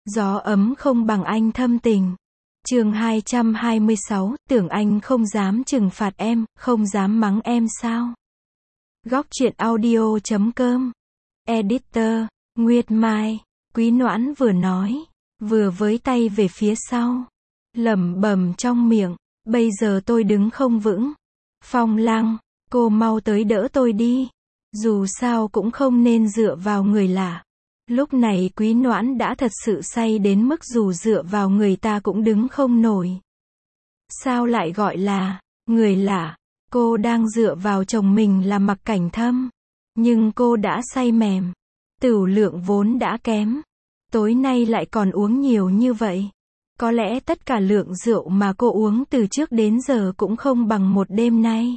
Gió ấm không bằng anh thâm tình. Chương 226, tưởng anh không dám trừng phạt em, không dám mắng em sao? Góc truyện audio.com. Editor, Nguyệt Mai. Quý Noãn vừa nói, vừa với tay về phía sau, lẩm bẩm trong miệng, bây giờ tôi đứng không vững. Phong Lăng, cô mau tới đỡ tôi đi. Dù sao cũng không nên dựa vào người lạ. Lúc này Quý Noãn đã thật sự say đến mức dù dựa vào người ta cũng đứng không nổi. Sao lại gọi là người lạ? Cô đang dựa vào chồng mình là Mặc Cảnh Thâm. Nhưng cô đã say mềm. Tửu lượng vốn đã kém. Tối nay lại còn uống nhiều như vậy. Có lẽ tất cả lượng rượu mà cô uống từ trước đến giờ cũng không bằng một đêm nay.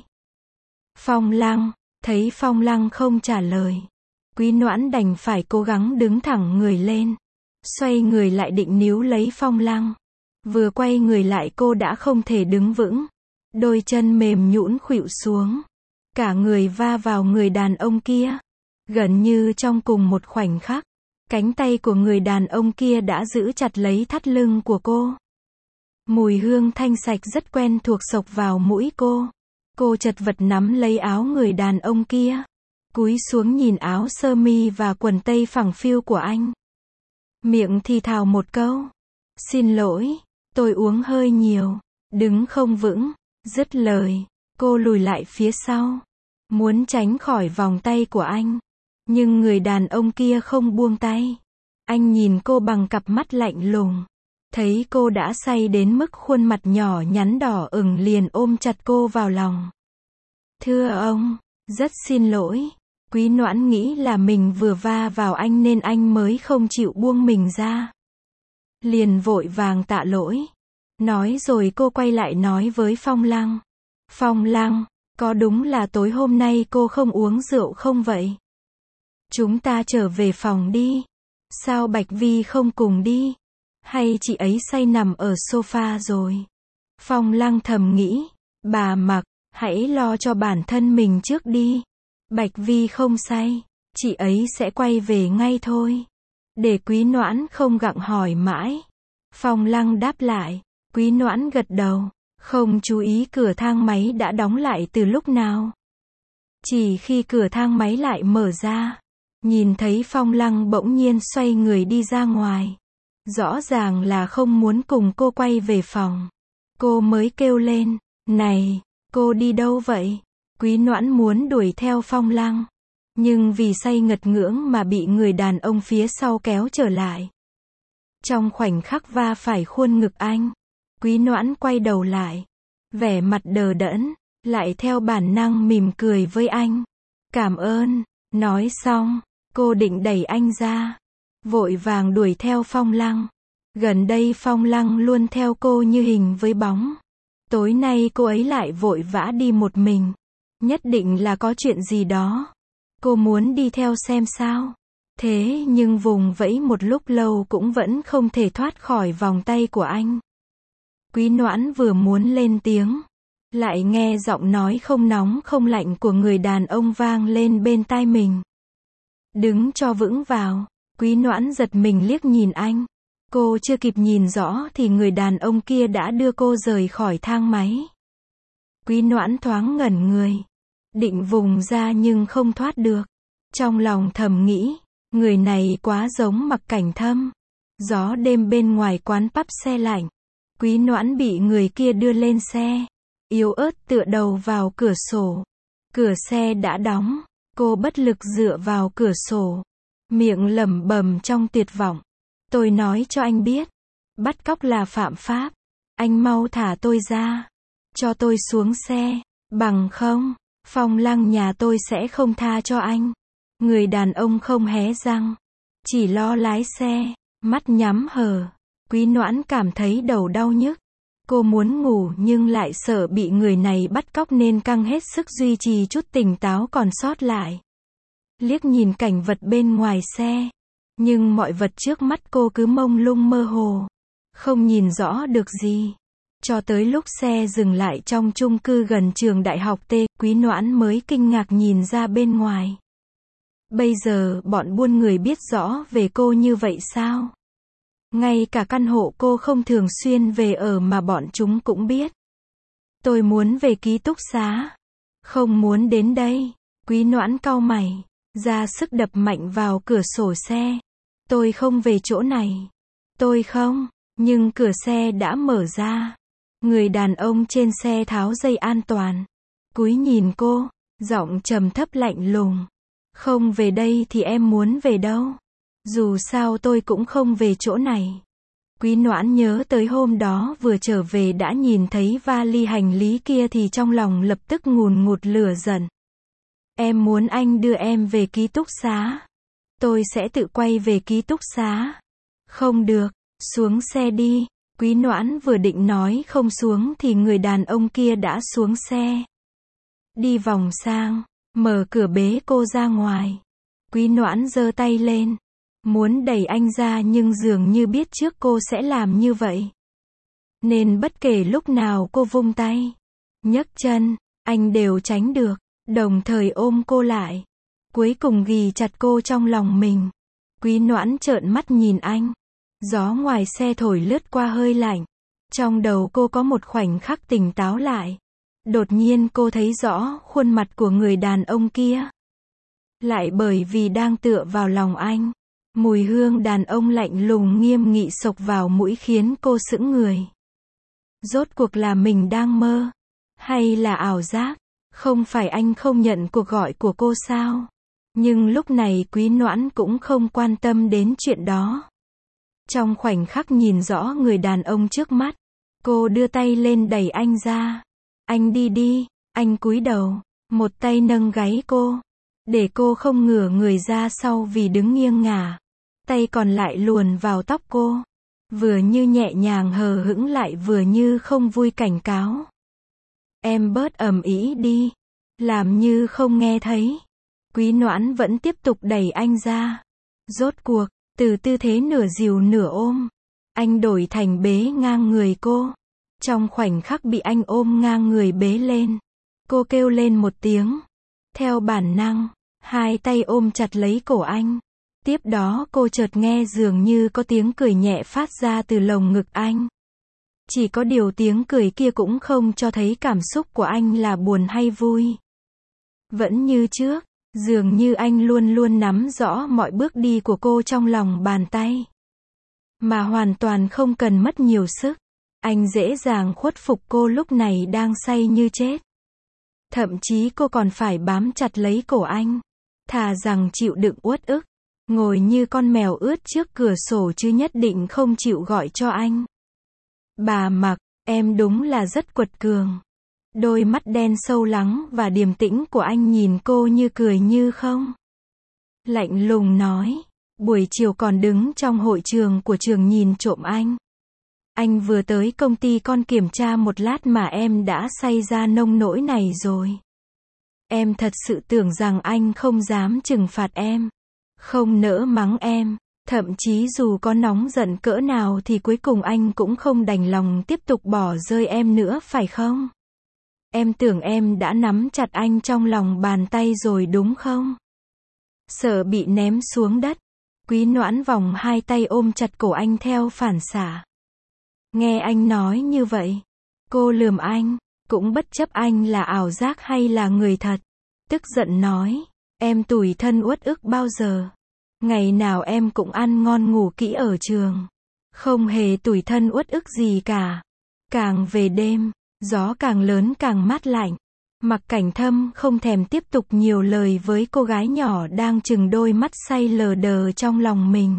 Phong Lăng, thấy Phong Lăng không trả lời. Quý Noãn đành phải cố gắng đứng thẳng người lên. Xoay người lại định níu lấy Phong Lăng. Vừa quay người lại cô đã không thể đứng vững. Đôi chân mềm nhũn khuỵu xuống. Cả người va vào người đàn ông kia. Gần như trong cùng một khoảnh khắc, cánh tay của người đàn ông kia đã giữ chặt lấy thắt lưng của cô. Mùi hương thanh sạch rất quen thuộc xộc vào mũi cô. Cô chật vật nắm lấy áo người đàn ông kia. Cúi xuống nhìn áo sơ mi và quần tây phẳng phiu của anh. Miệng thì thào một câu. Xin lỗi, tôi uống hơi nhiều. Đứng không vững. Dứt lời, cô lùi lại phía sau. Muốn tránh khỏi vòng tay của anh. Nhưng người đàn ông kia không buông tay. Anh nhìn cô bằng cặp mắt lạnh lùng. Thấy cô đã say đến mức khuôn mặt nhỏ nhắn đỏ ửng liền ôm chặt cô vào lòng. Thưa ông, rất xin lỗi. Quý Noãn nghĩ là mình vừa va vào anh nên anh mới không chịu buông mình ra. Liền vội vàng tạ lỗi. Nói rồi cô quay lại nói với Phong Lăng. Phong Lăng, có đúng là tối hôm nay cô không uống rượu không vậy? Chúng ta trở về phòng đi. Sao Bạch Vi không cùng đi? Hay chị ấy say nằm ở sofa rồi? Phong Lăng thầm nghĩ. Bà Mặc, hãy lo cho bản thân mình trước đi. Bạch Vi không say, chị ấy sẽ quay về ngay thôi. Để Quý Noãn không gặng hỏi mãi. Phong Lăng đáp lại. Quý Noãn gật đầu, không chú ý cửa thang máy đã đóng lại từ lúc nào. Chỉ khi cửa thang máy lại mở ra, nhìn thấy Phong Lăng bỗng nhiên xoay người đi ra ngoài. Rõ ràng là không muốn cùng cô quay về phòng. Cô mới kêu lên, này, cô đi đâu vậy? Quý Noãn muốn đuổi theo Phong Lăng. Nhưng vì say ngật ngưỡng mà bị người đàn ông phía sau kéo trở lại. Trong khoảnh khắc va phải khuôn ngực anh. Quý Noãn quay đầu lại. Vẻ mặt đờ đẫn. Lại theo bản năng mỉm cười với anh. Cảm ơn. Nói xong, cô định đẩy anh ra. Vội vàng đuổi theo Phong Lăng. Gần đây Phong Lăng luôn theo cô như hình với bóng. Tối nay cô ấy lại vội vã đi một mình. Nhất định là có chuyện gì đó. Cô muốn đi theo xem sao. Thế nhưng vùng vẫy một lúc lâu cũng vẫn không thể thoát khỏi vòng tay của anh. Quý Noãn vừa muốn lên tiếng. Lại nghe giọng nói không nóng không lạnh của người đàn ông vang lên bên tai mình. Đứng cho vững vào. Quý Noãn giật mình liếc nhìn anh. Cô chưa kịp nhìn rõ thì người đàn ông kia đã đưa cô rời khỏi thang máy. Quý Noãn thoáng ngẩn người. Định vùng ra nhưng không thoát được. Trong lòng thầm nghĩ, người này quá giống Mặc Cảnh Thâm. Gió đêm bên ngoài quán pub xe lạnh. Quý Noãn bị người kia đưa lên xe. Yếu ớt tựa đầu vào cửa sổ. Cửa xe đã đóng. Cô bất lực dựa vào cửa sổ. Miệng lẩm bẩm trong tuyệt vọng. Tôi nói cho anh biết. Bắt cóc là phạm pháp. Anh mau thả tôi ra. Cho tôi xuống xe. Bằng không, Phong Lăng nhà tôi sẽ không tha cho anh. Người đàn ông không hé răng. Chỉ lo lái xe. Mắt nhắm hờ. Quý Noãn cảm thấy đầu đau nhức. Cô muốn ngủ nhưng lại sợ bị người này bắt cóc nên căng hết sức duy trì chút tỉnh táo còn sót lại. Liếc nhìn cảnh vật bên ngoài xe. Nhưng mọi vật trước mắt cô cứ mông lung mơ hồ. Không nhìn rõ được gì. Cho tới lúc xe dừng lại trong chung cư gần trường đại học T, Quý Noãn mới kinh ngạc nhìn ra bên ngoài. Bây giờ bọn buôn người biết rõ về cô như vậy sao? Ngay cả căn hộ cô không thường xuyên về ở mà bọn chúng cũng biết. Tôi muốn về ký túc xá. Không muốn đến đây. Quý Noãn cau mày, ra sức đập mạnh vào cửa sổ xe. Tôi không về chỗ này. Tôi không. Nhưng cửa xe đã mở ra. Người đàn ông trên xe tháo dây an toàn. Cúi nhìn cô, giọng trầm thấp lạnh lùng. Không về đây thì em muốn về đâu? Dù sao tôi cũng không về chỗ này. Quý Noãn nhớ tới hôm đó vừa trở về đã nhìn thấy vali hành lý kia thì trong lòng lập tức ngùn ngụt lửa giận. Em muốn anh đưa em về ký túc xá. Tôi sẽ tự quay về ký túc xá. Không được, xuống xe đi. Quý Noãn vừa định nói không xuống thì người đàn ông kia đã xuống xe. Đi vòng sang, mở cửa bế cô ra ngoài. Quý Noãn giơ tay lên, muốn đẩy anh ra nhưng dường như biết trước cô sẽ làm như vậy. Nên bất kể lúc nào cô vung tay, nhấc chân, anh đều tránh được, đồng thời ôm cô lại. Cuối cùng ghì chặt cô trong lòng mình. Quý Noãn trợn mắt nhìn anh. Gió ngoài xe thổi lướt qua hơi lạnh. Trong đầu cô có một khoảnh khắc tỉnh táo lại. Đột nhiên cô thấy rõ khuôn mặt của người đàn ông kia. Lại bởi vì đang tựa vào lòng anh. Mùi hương đàn ông lạnh lùng nghiêm nghị xộc vào mũi khiến cô sững người. Rốt cuộc là mình đang mơ? Hay là ảo giác? Không phải anh không nhận cuộc gọi của cô sao? Nhưng lúc này Quý Noãn cũng không quan tâm đến chuyện đó. Trong khoảnh khắc nhìn rõ người đàn ông trước mắt, cô đưa tay lên đẩy anh ra. Anh đi đi, anh cúi đầu, một tay nâng gáy cô, để cô không ngửa người ra sau vì đứng nghiêng ngả. Tay còn lại luồn vào tóc cô, vừa như nhẹ nhàng hờ hững lại vừa như không vui cảnh cáo. Em bớt ầm ĩ đi, làm như không nghe thấy. Quý Noãn vẫn tiếp tục đẩy anh ra. Rốt cuộc, từ tư thế nửa dìu nửa ôm, anh đổi thành bế ngang người cô. Trong khoảnh khắc bị anh ôm ngang người bế lên, cô kêu lên một tiếng. Theo bản năng, hai tay ôm chặt lấy cổ anh. Tiếp đó cô chợt nghe dường như có tiếng cười nhẹ phát ra từ lồng ngực anh. Chỉ có điều tiếng cười kia cũng không cho thấy cảm xúc của anh là buồn hay vui. Vẫn như trước, dường như anh luôn luôn nắm rõ mọi bước đi của cô trong lòng bàn tay. Mà hoàn toàn không cần mất nhiều sức. Anh dễ dàng khuất phục cô lúc này đang say như chết. Thậm chí cô còn phải bám chặt lấy cổ anh. Thà rằng chịu đựng uất ức, ngồi như con mèo ướt trước cửa sổ chứ nhất định không chịu gọi cho anh. Bà Mặc, em đúng là rất quật cường. Đôi mắt đen sâu lắng và điềm tĩnh của anh nhìn cô như cười như không. Lạnh lùng nói, buổi chiều còn đứng trong hội trường của trường nhìn trộm anh. Anh vừa tới công ty con kiểm tra một lát mà em đã say ra nông nỗi này rồi. Em thật sự tưởng rằng anh không dám trừng phạt em, không nỡ mắng em, thậm chí dù có nóng giận cỡ nào thì cuối cùng anh cũng không đành lòng tiếp tục bỏ rơi em nữa phải không? Em tưởng em đã nắm chặt anh trong lòng bàn tay rồi đúng không? Sợ bị ném xuống đất, Quý Noãn vòng hai tay ôm chặt cổ anh theo phản xạ. Nghe anh nói như vậy, cô lườm anh, cũng bất chấp anh là ảo giác hay là người thật. Tức giận nói, em tủi thân uất ức bao giờ? Ngày nào em cũng ăn ngon ngủ kỹ ở trường. Không hề tủi thân uất ức gì cả. Càng về đêm, gió càng lớn càng mát lạnh. Mặc Cảnh Thâm không thèm tiếp tục nhiều lời với cô gái nhỏ đang trừng đôi mắt say lờ đờ trong lòng mình.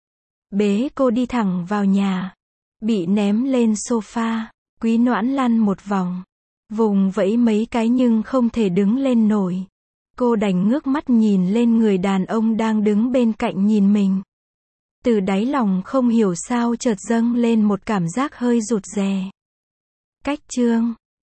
Bế cô đi thẳng vào nhà. Bị ném lên sofa, Quý Noãn lăn một vòng. Vùng vẫy mấy cái nhưng không thể đứng lên nổi. Cô đành ngước mắt nhìn lên người đàn ông đang đứng bên cạnh nhìn mình. Từ đáy lòng không hiểu sao chợt dâng lên một cảm giác hơi rụt rè. Cách chương